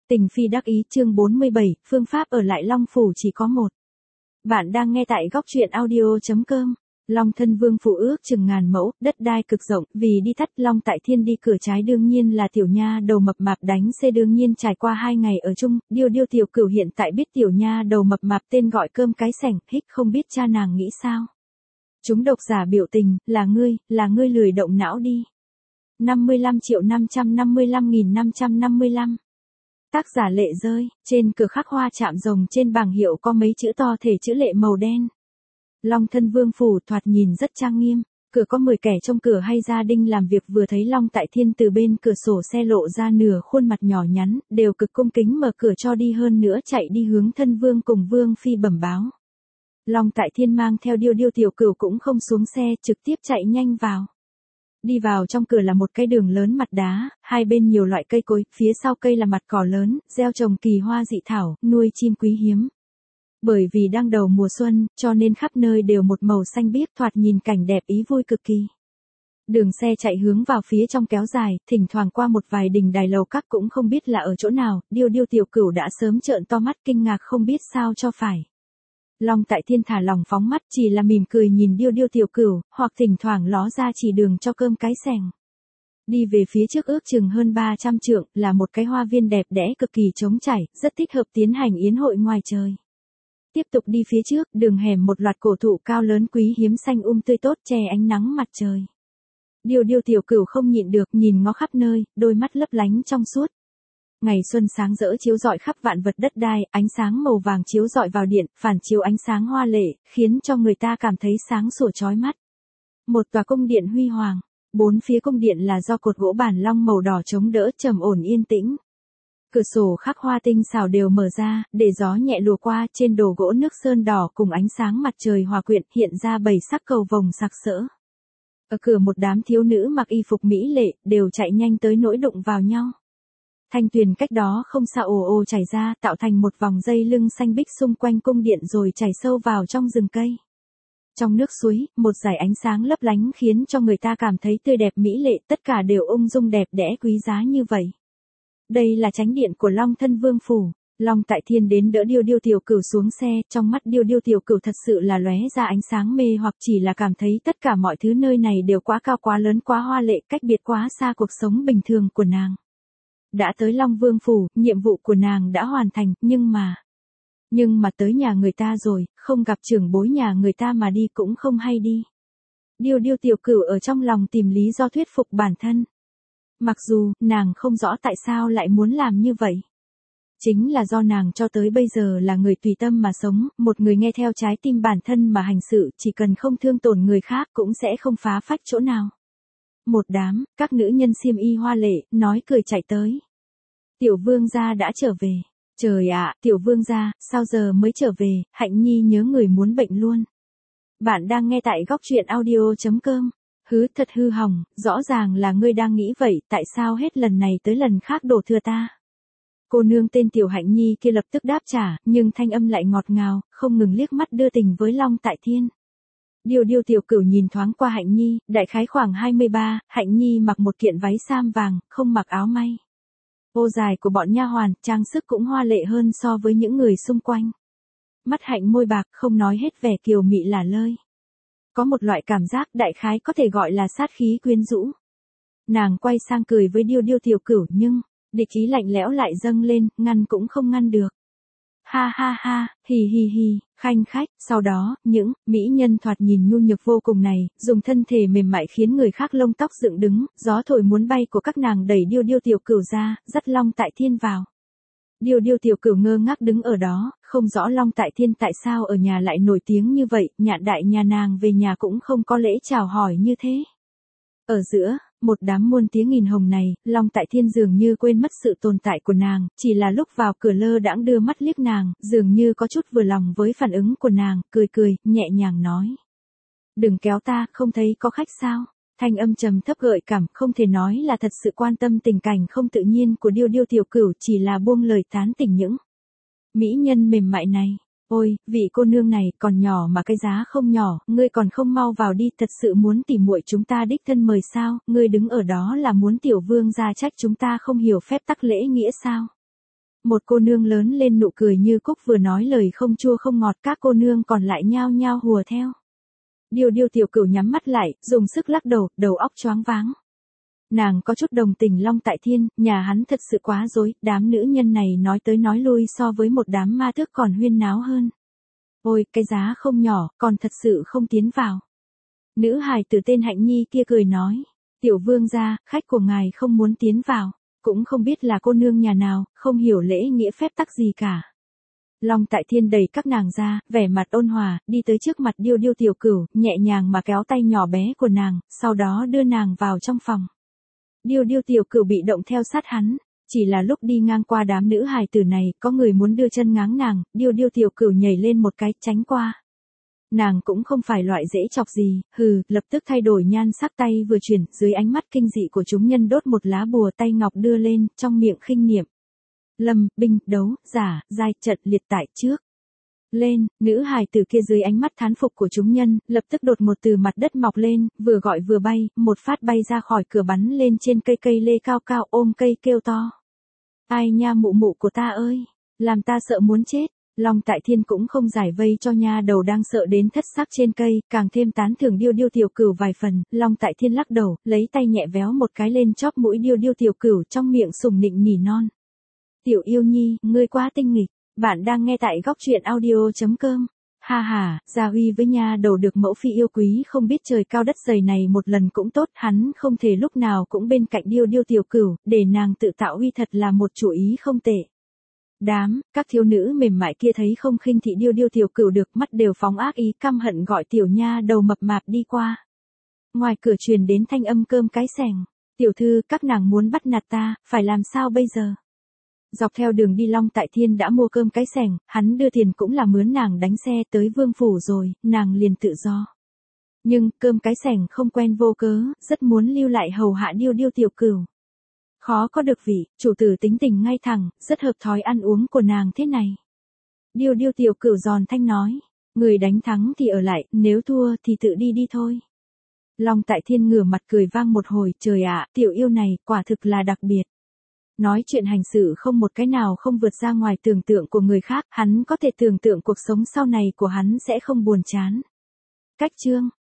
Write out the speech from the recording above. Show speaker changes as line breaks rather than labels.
Tình phi đắc ý chương 47, phương pháp ở lại Long Phủ chỉ có một. Bạn đang nghe tại góc truyện audio.com. Long thân vương phủ ước chừng ngàn mẫu, đất đai cực rộng, vì đi thắt Long tại Thiên đi cửa trái đương nhiên là tiểu nha đầu mập mạp đánh xe đương nhiên trải qua 2 ngày ở chung, điêu tiểu cửu hiện tại biết tiểu nha đầu mập mạp tên gọi cơm cái sảnh, hích không biết cha nàng nghĩ sao. Chúng độc giả biểu tình, là ngươi lười động não đi. 55.555.555. Tác giả Lệ Rơi, trên cửa khắc hoa chạm rồng trên bảng hiệu có mấy chữ to thể chữ lệ màu đen. Long thân vương phủ thoạt nhìn rất trang nghiêm, cửa có 10 kẻ trong cửa hay gia đình làm việc vừa thấy Long tại Thiên từ bên cửa sổ xe lộ ra nửa khuôn mặt nhỏ nhắn, đều cực cung kính mở cửa cho đi hơn nữa chạy đi hướng thân vương cùng vương phi bẩm báo. Long tại Thiên mang theo điêu tiểu cửu cũng không xuống xe trực tiếp chạy nhanh vào. Đi vào trong cửa là một cái đường lớn mặt đá, hai bên nhiều loại cây cối, phía sau cây là mặt cỏ lớn, gieo trồng kỳ hoa dị thảo, nuôi chim quý hiếm. Bởi vì đang đầu mùa xuân, cho nên khắp nơi đều một màu xanh biếc thoạt nhìn cảnh đẹp ý vui cực kỳ. Đường xe chạy hướng vào phía trong kéo dài, thỉnh thoảng qua một vài đình đài lầu các cũng không biết là ở chỗ nào, điêu tiểu cửu đã sớm trợn to mắt kinh ngạc không biết sao cho phải. Long tại Thiên thả lòng phóng mắt chỉ là mỉm cười nhìn điêu tiểu cửu, hoặc thỉnh thoảng ló ra chỉ đường cho cơm cái sẻng. Đi về phía trước ước chừng hơn 300 trượng là một cái hoa viên đẹp đẽ cực kỳ trống trải, rất thích hợp tiến hành yến hội ngoài trời. Tiếp tục đi phía trước, đường hẻm một loạt cổ thụ cao lớn quý hiếm xanh tươi tốt che ánh nắng mặt trời. Điêu tiểu cửu không nhịn được nhìn ngó khắp nơi, đôi mắt lấp lánh trong suốt. Ngày xuân sáng rỡ chiếu rọi khắp vạn vật đất đai, ánh sáng màu vàng chiếu rọi vào điện, phản chiếu ánh sáng hoa lệ, khiến cho người ta cảm thấy sáng sủa chói mắt. Một tòa cung điện huy hoàng, bốn phía cung điện là do cột gỗ bản long màu đỏ chống đỡ trầm ổn yên tĩnh. Cửa sổ khắc hoa tinh xảo đều mở ra, để gió nhẹ lùa qua, trên đồ gỗ nước sơn đỏ cùng ánh sáng mặt trời hòa quyện hiện ra 7 sắc cầu vồng sặc sỡ. Ở cửa một đám thiếu nữ mặc y phục mỹ lệ, đều chạy nhanh tới nỗi đụng vào nhau. Thanh tuyền cách đó không xa ồ chảy ra, tạo thành một vòng dây lưng xanh bích xung quanh cung điện rồi chảy sâu vào trong rừng cây. Trong nước suối, một dải ánh sáng lấp lánh khiến cho người ta cảm thấy tươi đẹp mỹ lệ, tất cả đều ung dung đẹp đẽ quý giá như vậy. Đây là chánh điện của Long thân vương phủ. Long tại Thiên đến đỡ điêu tiểu cửu xuống xe, trong mắt điêu tiểu cửu thật sự là lóe ra ánh sáng mê hoặc chỉ là cảm thấy tất cả mọi thứ nơi này đều quá cao quá lớn quá hoa lệ, cách biệt quá xa cuộc sống bình thường của nàng. Đã tới Long Vương phủ, nhiệm vụ của nàng đã hoàn thành, nhưng mà tới nhà người ta rồi, không gặp trưởng bối nhà người ta mà đi cũng không hay đi. Điêu tiểu cửu ở trong lòng tìm lý do thuyết phục bản thân. Mặc dù, nàng không rõ tại sao lại muốn làm như vậy. Chính là do nàng cho tới bây giờ là người tùy tâm mà sống, một người nghe theo trái tim bản thân mà hành sự, chỉ cần không thương tổn người khác cũng sẽ không phá phách chỗ nào. Một đám, các nữ nhân xiêm y hoa lệ, nói cười chạy tới. Tiểu vương gia đã trở về. Trời ạ, tiểu vương gia, sao giờ mới trở về, Hạnh Nhi nhớ người muốn bệnh luôn. Bạn đang nghe tại góc truyện audio.com. Hứ thật hư hỏng, rõ ràng là ngươi đang nghĩ vậy, tại sao hết lần này tới lần khác đổ thừa ta. Cô nương tên Tiểu Hạnh Nhi kia lập tức đáp trả, nhưng thanh âm lại ngọt ngào, không ngừng liếc mắt đưa tình với Long tại Thiên. Điêu tiểu cửu nhìn thoáng qua Hạnh Nhi, đại khái khoảng 23, Hạnh Nhi mặc một kiện váy sam vàng, không mặc áo may. Ô dài của bọn nha hoàn, trang sức cũng hoa lệ hơn so với những người xung quanh. Mắt Hạnh môi bạc không nói hết vẻ kiều mị lả lơi. Có một loại cảm giác đại khái có thể gọi là sát khí quyến rũ. Nàng quay sang cười với điêu tiểu cửu nhưng, địch ý lạnh lẽo lại dâng lên, ngăn cũng không ngăn được. Ha ha ha, hi, khanh khách, sau đó, những mỹ nhân thoạt nhìn nhu nhược vô cùng này, dùng thân thể mềm mại khiến người khác lông tóc dựng đứng, gió thổi muốn bay của các nàng đẩy điêu tiểu cửu ra, dắt Long tại Thiên vào. Điêu tiểu cửu ngơ ngác đứng ở đó, không rõ Long tại Thiên tại sao ở nhà lại nổi tiếng như vậy, nhạn đại nhà nàng về nhà cũng không có lễ chào hỏi như thế. Ở giữa, một đám muôn tiếng nghìn hồng này, Long tại Thiên dường như quên mất sự tồn tại của nàng, chỉ là lúc vào cửa lơ đãng đưa mắt liếc nàng, dường như có chút vừa lòng với phản ứng của nàng, cười, nhẹ nhàng nói. Đừng kéo ta, không thấy có khách sao? Thanh âm trầm thấp gợi cảm, không thể nói là thật sự quan tâm tình cảnh không tự nhiên của điêu tiểu cửu, chỉ là buông lời tán tỉnh những mỹ nhân mềm mại này. Ôi, vị cô nương này còn nhỏ mà cái giá không nhỏ, ngươi còn không mau vào đi, thật sự muốn tỉ muội chúng ta đích thân mời sao, ngươi đứng ở đó là muốn tiểu vương gia trách chúng ta không hiểu phép tắc lễ nghĩa sao. Một cô nương lớn lên nụ cười như cúc vừa nói lời không chua không ngọt, các cô nương còn lại nhao nhao hùa theo. Điêu Điêu tiểu cửu nhắm mắt lại, dùng sức lắc đầu, đầu óc choáng váng. Nàng có chút đồng tình Long Tại Thiên, nhà hắn thật sự quá dối, đám nữ nhân này nói tới nói lui so với một đám ma tước còn huyên náo hơn. Ôi, cái giá không nhỏ, còn thật sự không tiến vào. Nữ hài tử tên Hạnh Nhi kia cười nói, tiểu vương gia, khách của ngài không muốn tiến vào, cũng không biết là cô nương nhà nào, không hiểu lễ nghĩa phép tắc gì cả. Long Tại Thiên đẩy các nàng ra, vẻ mặt ôn hòa, đi tới trước mặt Điêu Điêu tiểu cửu, nhẹ nhàng mà kéo tay nhỏ bé của nàng, sau đó đưa nàng vào trong phòng. Điêu Điêu tiểu cửu bị động theo sát hắn, chỉ là lúc đi ngang qua đám nữ hài tử này, có người muốn đưa chân ngáng nàng, Điêu Điêu tiểu cửu nhảy lên một cái, tránh qua. Nàng cũng không phải loại dễ chọc gì, lập tức thay đổi nhan sắc, tay vừa chuyển, dưới ánh mắt kinh dị của chúng nhân đốt một lá bùa, tay ngọc đưa lên, trong miệng khinh niệm. Lâm, binh, đấu, giả, giai, trận, liệt tại trước. Lên, nữ hài tử kia dưới ánh mắt thán phục của chúng nhân, lập tức đột một từ mặt đất mọc lên, vừa gọi vừa bay, một phát bay ra khỏi cửa bắn lên trên cây lê cao cao, ôm cây kêu to. Ai nha, mụ mụ của ta ơi, làm ta sợ muốn chết. Long Tại Thiên cũng không giải vây cho nha đầu đang sợ đến thất sắc trên cây, càng thêm tán thưởng Điêu Điêu tiểu cửu vài phần. Long Tại Thiên lắc đầu, lấy tay nhẹ véo một cái lên chóp mũi Điêu Điêu tiểu cửu, trong miệng sùng nịnh nỉ non. Tiểu yêu nhi, ngươi quá tinh nghịch. Bạn đang nghe tại góc truyện audio.com. Ha ha, Gia Huy với nha đầu được mẫu phi yêu quý không biết trời cao đất dày này một lần cũng tốt, hắn không thể lúc nào cũng bên cạnh Điêu Điêu tiểu cửu, để nàng tự tạo uy thật là một chủ ý không tệ. Các thiếu nữ mềm mại kia thấy không khinh thị Điêu Điêu tiểu cửu được, mắt đều phóng ác ý, căm hận gọi tiểu nha đầu mập mạp đi qua. Ngoài cửa truyền đến thanh âm cơm cái sẻng. Tiểu thư, các nàng muốn bắt nạt ta, phải làm sao bây giờ? Dọc theo đường đi Long Tại Thiên đã mua cơm cái sẻng, hắn đưa tiền cũng là mướn nàng đánh xe tới vương phủ rồi, nàng liền tự do. Nhưng, cơm cái sẻng không quen vô cớ, rất muốn lưu lại hầu hạ Điêu Điêu tiểu cửu. Khó có được vị, chủ tử tính tình ngay thẳng, rất hợp thói ăn uống của nàng thế này. Điêu Điêu tiểu cửu giòn thanh nói, người đánh thắng thì ở lại, nếu thua thì tự đi đi thôi. Long Tại Thiên ngửa mặt cười vang một hồi, trời ạ, tiểu yêu này, quả thực là đặc biệt. Nói chuyện hành xử không một cái nào không vượt ra ngoài tưởng tượng của người khác, hắn có thể tưởng tượng cuộc sống sau này của hắn sẽ không buồn chán. Cách chương